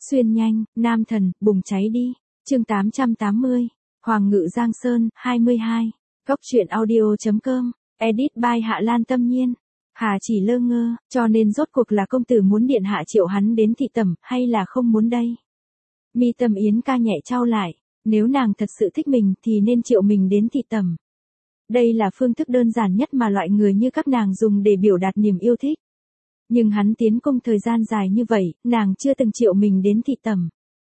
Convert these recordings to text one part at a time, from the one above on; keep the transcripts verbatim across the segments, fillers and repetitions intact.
Xuyên nhanh, nam thần, bùng cháy đi. Chương tám trăm tám mươi. Hoàng ngự Giang Sơn, hai mươi hai. Góc truyện audio.com. Edit by Hạ Lan Tâm Nhiên. Hà chỉ lơ ngơ, cho nên rốt cuộc là công tử muốn điện hạ triệu hắn đến thị tẩm, hay là không muốn đây? Mi tâm Yến ca nhẹ trao lại, nếu nàng thật sự thích mình thì nên triệu mình đến thị tẩm. Đây là phương thức đơn giản nhất mà loại người như các nàng dùng để biểu đạt niềm yêu thích. Nhưng hắn tiến cung thời gian dài như vậy, nàng chưa từng triệu mình đến thị tẩm.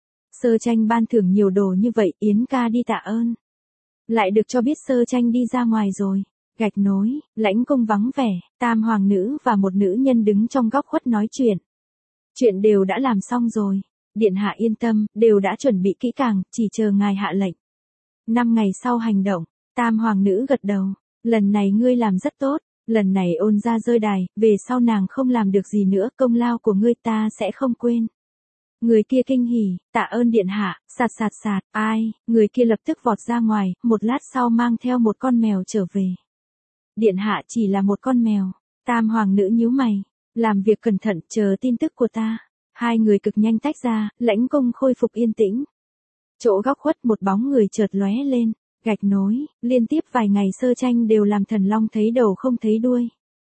Sơ Tranh ban thưởng nhiều đồ như vậy, Yến ca đi tạ ơn. Lại được cho biết Sơ Tranh đi ra ngoài rồi. Gạch nối, lãnh cung vắng vẻ, tam hoàng nữ và một nữ nhân đứng trong góc khuất nói chuyện. Chuyện đều đã làm xong rồi. Điện hạ yên tâm, đều đã chuẩn bị kỹ càng, chỉ chờ ngài hạ lệnh. Năm ngày sau hành động, tam hoàng nữ gật đầu. Lần này ngươi làm rất tốt, lần này ôn ra rơi đài, về sau nàng không làm được gì nữa, công lao của ngươi ta sẽ không quên. Người kia kinh hỉ, tạ ơn điện hạ, sạt sạt sạt, ai, người kia lập tức vọt ra ngoài, một lát sau mang theo một con mèo trở về. Điện hạ chỉ là một con mèo, tam hoàng nữ nhíu mày, làm việc cẩn thận, chờ tin tức của ta. Hai người cực nhanh tách ra, lãnh cung khôi phục yên tĩnh. Chỗ góc khuất một bóng người chợt lóe lên, gạch nối, liên tiếp vài ngày Sơ Tranh đều làm thần long thấy đầu không thấy đuôi.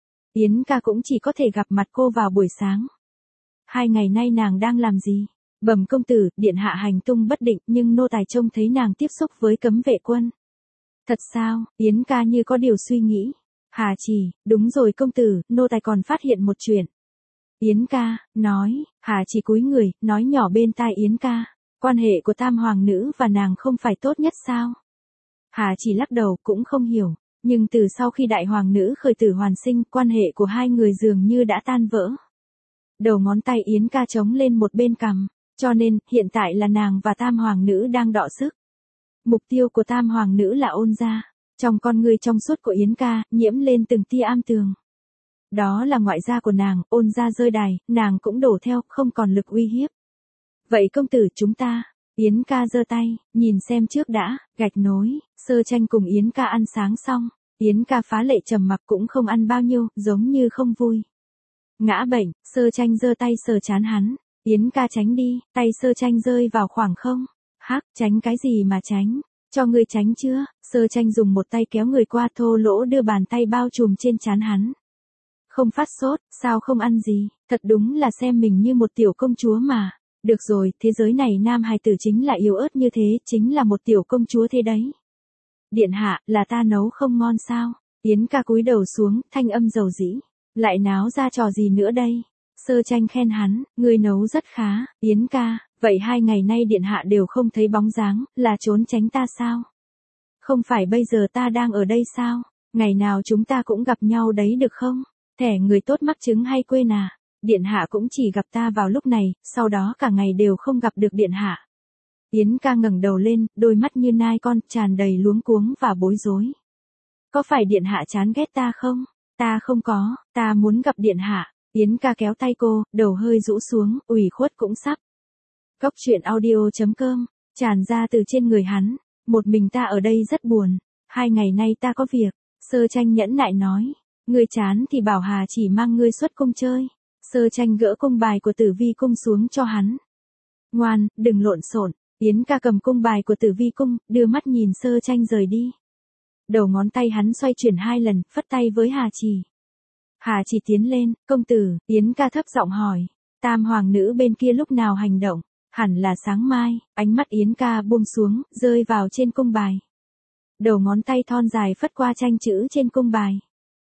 Yến ca cũng chỉ có thể gặp mặt cô vào buổi sáng. Hai ngày nay nàng đang làm gì? Bẩm công tử, điện hạ hành tung bất định nhưng nô tài trông thấy nàng tiếp xúc với cấm vệ quân. Thật sao? Yến ca như có điều suy nghĩ. Hà chỉ, đúng rồi công tử, nô tài còn phát hiện một chuyện. Yến ca, nói, Hà chỉ cúi người, nói nhỏ bên tai Yến ca, quan hệ của tam hoàng nữ và nàng không phải tốt nhất sao? Hà chỉ lắc đầu cũng không hiểu, nhưng từ sau khi đại hoàng nữ khởi tử hoàn sinh, quan hệ của hai người dường như đã tan vỡ. Đầu ngón tay Yến ca trống lên một bên cằm, cho nên, hiện tại là nàng và tam hoàng nữ đang đọ sức. Mục tiêu của tam hoàng nữ là ôn gia, trong con người trong suốt của Yến ca, nhiễm lên từng tia am tường. Đó là ngoại gia của nàng, ôn gia rơi đài, nàng cũng đổ theo, không còn lực uy hiếp. Vậy công tử chúng ta, Yến ca giơ tay, nhìn xem trước đã, gạch nối, Sơ Tranh cùng Yến ca ăn sáng xong, Yến ca phá lệ trầm mặc cũng không ăn bao nhiêu, giống như không vui. Ngã bệnh, Sơ Tranh giơ tay sờ chán hắn, Yến ca tránh đi, tay Sơ Tranh rơi vào khoảng không. Hắc, tránh cái gì mà tránh, cho ngươi tránh chưa? Sơ Tranh dùng một tay kéo người qua, thô lỗ đưa bàn tay bao trùm trên trán hắn. Không phát sốt, sao không ăn gì, thật đúng là xem mình như một tiểu công chúa mà. Được rồi, thế giới này nam hài tử chính là yếu ớt như thế, chính là một tiểu công chúa thế đấy. Điện hạ, là ta nấu không ngon sao? Yến ca cúi đầu xuống, thanh âm dầu dĩ. Lại náo ra trò gì nữa đây? Sơ Tranh khen hắn, ngươi nấu rất khá. Yến ca, vậy hai ngày nay điện hạ đều không thấy bóng dáng, là trốn tránh ta sao? Không phải bây giờ ta đang ở đây sao? Ngày nào chúng ta cũng gặp nhau đấy được không? Thẻ người tốt mắc chứng hay quên à? Điện hạ cũng chỉ gặp ta vào lúc này, sau đó cả ngày đều không gặp được điện hạ. Yến ca ngẩng đầu lên, đôi mắt như nai con, tràn đầy luống cuống và bối rối. Có phải điện hạ chán ghét ta không? Ta không có, ta muốn gặp điện hạ. Yến ca kéo tay cô, đầu hơi rũ xuống, ủy khuất cũng sắp. Góc truyện audio.com, tràn ra từ trên người hắn. Một mình ta ở đây rất buồn, hai ngày nay ta có việc. Sơ Tranh nhẫn nại nói, ngươi chán thì bảo Hà chỉ mang ngươi xuất cung chơi. Sơ Tranh gỡ cung bài của Tử Vi cung xuống cho hắn. Ngoan, đừng lộn xộn. Yến ca cầm cung bài của Tử Vi cung, đưa mắt nhìn Sơ Tranh rời đi. Đầu ngón tay hắn xoay chuyển hai lần, phất tay với Hà chỉ. Hà chỉ tiến lên, công tử, Yến ca thấp giọng hỏi. Tam hoàng nữ bên kia lúc nào hành động? Hẳn là sáng mai. Ánh mắt Yến ca buông xuống, rơi vào trên cung bài. Đầu ngón tay thon dài phất qua tranh chữ trên cung bài.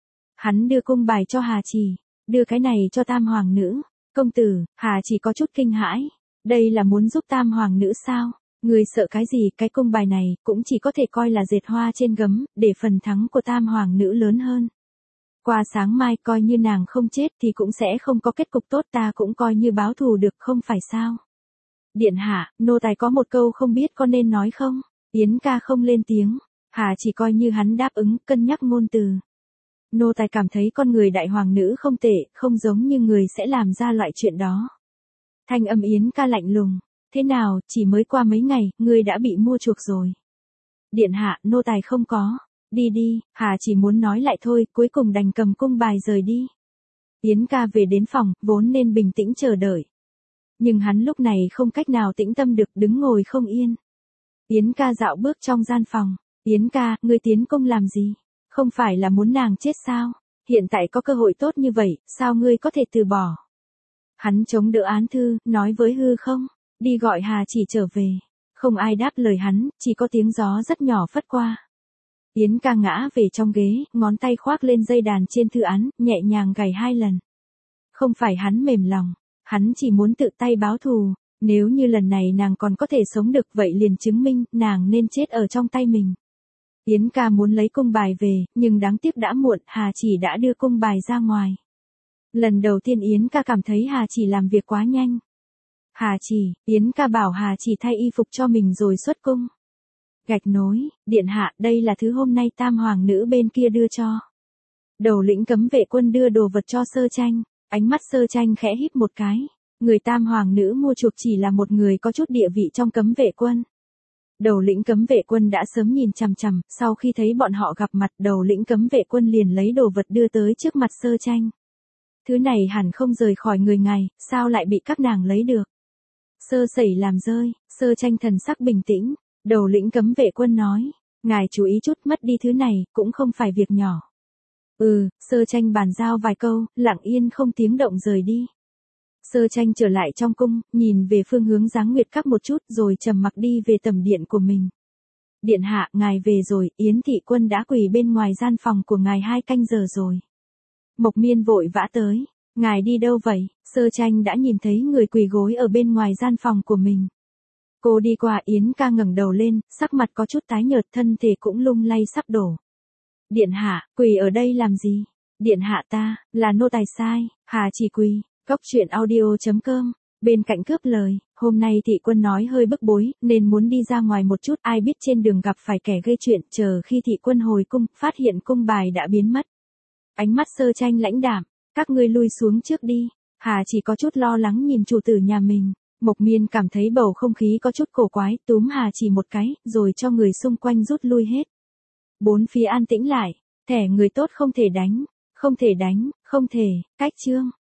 Hắn đưa cung bài cho Hà chỉ, đưa cái này cho tam hoàng nữ. Công tử, Hà chỉ có chút kinh hãi. Đây là muốn giúp tam hoàng nữ sao? Người sợ cái gì? Cái cung bài này cũng chỉ có thể coi là dệt hoa trên gấm, để phần thắng của tam hoàng nữ lớn hơn. Qua sáng mai coi như nàng không chết thì cũng sẽ không có kết cục tốt, ta cũng coi như báo thù được, không phải sao? Điện hạ, nô tài có một câu không biết có nên nói không? Yến ca không lên tiếng, Hà chỉ coi như hắn đáp ứng, cân nhắc ngôn từ. Nô tài cảm thấy con người đại hoàng nữ không tệ, không giống như người sẽ làm ra loại chuyện đó. Thanh âm Yến ca lạnh lùng, thế nào, chỉ mới qua mấy ngày, ngươi đã bị mua chuộc rồi. Điện hạ, nô tài không có. Đi đi, Hà chỉ muốn nói lại thôi, cuối cùng đành cầm cung bài rời đi. Yến ca về đến phòng, vốn nên bình tĩnh chờ đợi. Nhưng hắn lúc này không cách nào tĩnh tâm được, đứng ngồi không yên. Yến ca dạo bước trong gian phòng. Yến ca, ngươi tiến công làm gì? Không phải là muốn nàng chết sao? Hiện tại có cơ hội tốt như vậy, sao ngươi có thể từ bỏ? Hắn chống đỡ án thư, nói với hư không, đi gọi Hà Chỉ trở về. Không ai đáp lời hắn, chỉ có tiếng gió rất nhỏ phất qua. Yến ca ngã về trong ghế, ngón tay khoác lên dây đàn trên thư án, nhẹ nhàng gảy hai lần. Không phải hắn mềm lòng, hắn chỉ muốn tự tay báo thù. Nếu như lần này nàng còn có thể sống được vậy liền chứng minh nàng nên chết ở trong tay mình. Yến ca muốn lấy cung bài về, nhưng đáng tiếc đã muộn, Hà Chỉ đã đưa cung bài ra ngoài. Lần đầu tiên Yến ca cảm thấy Hà Chỉ làm việc quá nhanh. Hà Chỉ, Yến ca bảo Hà Chỉ thay y phục cho mình rồi xuất cung. Gạch nối, điện hạ, đây là thứ hôm nay tam hoàng nữ bên kia đưa cho. Đầu lĩnh cấm vệ quân đưa đồ vật cho Sơ Tranh, ánh mắt Sơ Tranh khẽ híp một cái. Người tam hoàng nữ mua chuộc chỉ là một người có chút địa vị trong cấm vệ quân. Đầu lĩnh cấm vệ quân đã sớm nhìn chằm chằm, sau khi thấy bọn họ gặp mặt, đầu lĩnh cấm vệ quân liền lấy đồ vật đưa tới trước mặt Sơ Tranh. Thứ này hẳn không rời khỏi người ngài, sao lại bị các nàng lấy được? Sơ Sẩy làm rơi, Sơ Tranh thần sắc bình tĩnh, đầu lĩnh cấm vệ quân nói, ngài chú ý chút, mất đi thứ này, cũng không phải việc nhỏ. Ừ, Sơ Tranh bàn giao vài câu, lặng yên không tiếng động rời đi. Sơ Tranh trở lại trong cung, nhìn về phương hướng Giáng Nguyệt Các một chút rồi trầm mặc đi về tầm điện của mình. Điện hạ, ngài về rồi, Yến thị quân đã quỳ bên ngoài gian phòng của ngài hai canh giờ rồi. Mộc Miên vội vã tới, ngài đi đâu vậy? Sơ Tranh đã nhìn thấy người quỳ gối ở bên ngoài gian phòng của mình. Cô đi qua, Yến ca ngẩng đầu lên, sắc mặt có chút tái nhợt, thân thể cũng lung lay sắp đổ. Điện hạ, quỳ ở đây làm gì? Điện hạ ta, là nô tài sai, Hà Chỉ quỳ. Cốc truyện audio chấm com, bên cạnh cướp lời, hôm nay thị quân nói hơi bức bối, nên muốn đi ra ngoài một chút, ai biết trên đường gặp phải kẻ gây chuyện, chờ khi thị quân hồi cung, phát hiện cung bài đã biến mất. Ánh mắt Sơ Tranh lãnh đạm, các ngươi lui xuống trước đi. Hà Chỉ có chút lo lắng nhìn chủ tử nhà mình. Mộc Miên cảm thấy bầu không khí có chút cổ quái, túm Hà Chỉ một cái, rồi cho người xung quanh rút lui hết. Bốn phía an tĩnh lại, thẻ người tốt không thể đánh, không thể đánh, không thể, cách chương.